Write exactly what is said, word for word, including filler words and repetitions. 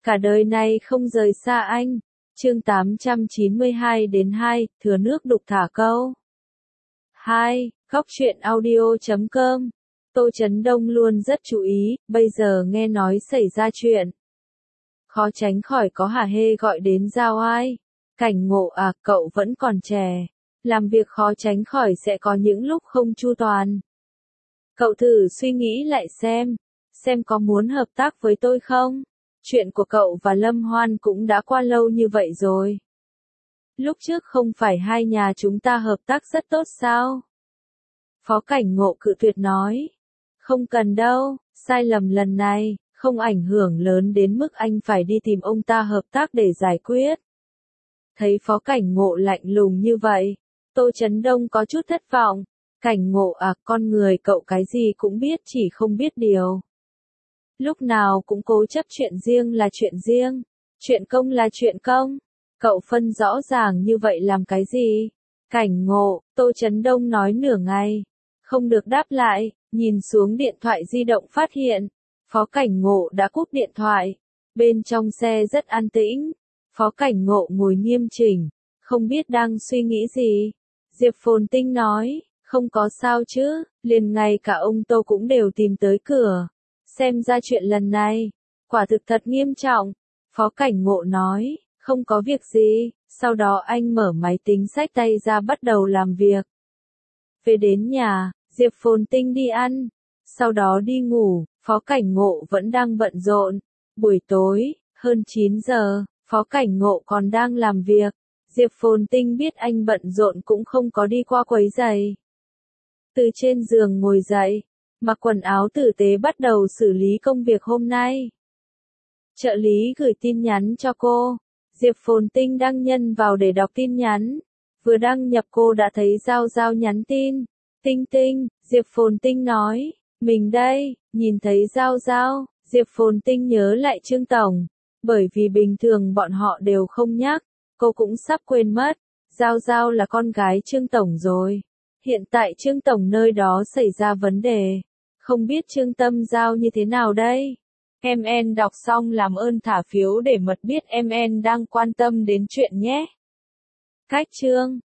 cả đời này không rời xa anh. Chương tám trăm chín mươi hai đến hai, thừa nước đục thả câu. hai. Góc truyện audio chấm com. Tô Chấn Đông luôn rất chú ý, bây giờ nghe nói xảy ra chuyện. Khó tránh khỏi có hả hê gọi đến giao ai. Cảnh Ngộ à, cậu vẫn còn trẻ. Làm việc khó tránh khỏi sẽ có những lúc không chu toàn. Cậu thử suy nghĩ lại xem. Xem có muốn hợp tác với tôi không? Chuyện của cậu và Lâm Hoan cũng đã qua lâu như vậy rồi. Lúc trước không phải hai nhà chúng ta hợp tác rất tốt sao? Phó Cảnh Ngộ cự tuyệt nói. Không cần đâu, sai lầm lần này, không ảnh hưởng lớn đến mức anh phải đi tìm ông ta hợp tác để giải quyết. Thấy Phó Cảnh Ngộ lạnh lùng như vậy, Tô Chấn Đông có chút thất vọng. Cảnh Ngộ à, con người cậu cái gì cũng biết chỉ không biết điều. Lúc nào cũng cố chấp chuyện riêng là chuyện riêng, chuyện công là chuyện công. Cậu phân rõ ràng như vậy làm cái gì? Cảnh Ngộ, Tô Chấn Đông nói nửa ngày. Không được đáp lại, nhìn xuống điện thoại di động phát hiện. Phó Cảnh Ngộ đã cúp điện thoại. Bên trong xe rất an tĩnh. Phó Cảnh Ngộ ngồi nghiêm chỉnh, không biết đang suy nghĩ gì. Diệp Phồn Tinh nói, không có sao chứ, liền ngay cả ông Tô cũng đều tìm tới cửa. Xem ra chuyện lần này, quả thực thật nghiêm trọng. Phó Cảnh Ngộ nói, không có việc gì, sau đó anh mở máy tính xách tay ra bắt đầu làm việc. Về đến nhà, Diệp Phồn Tinh đi ăn, sau đó đi ngủ, Phó Cảnh Ngộ vẫn đang bận rộn. Buổi tối, hơn chín giờ, Phó Cảnh Ngộ còn đang làm việc. Diệp Phồn Tinh biết anh bận rộn cũng không có đi qua quấy giày. Từ trên giường ngồi dậy, mặc quần áo tử tế bắt đầu xử lý công việc hôm nay. Trợ lý gửi tin nhắn cho cô. Diệp Phồn Tinh đăng nhân vào để đọc tin nhắn. Vừa đăng nhập cô đã thấy Giao Giao nhắn tin. Tinh Tinh, Diệp Phồn Tinh nói, mình đây, nhìn thấy Giao Giao, Diệp Phồn Tinh nhớ lại Trương Tổng. Bởi vì bình thường bọn họ đều không nhắc, cô cũng sắp quên mất. Giao Giao là con gái Trương Tổng rồi. Hiện tại Trương Tổng nơi đó xảy ra vấn đề. Không biết Trương Tâm Giao như thế nào đây? em en đọc xong làm ơn thả phiếu để mật biết em en đang quan tâm đến chuyện nhé. Cách chương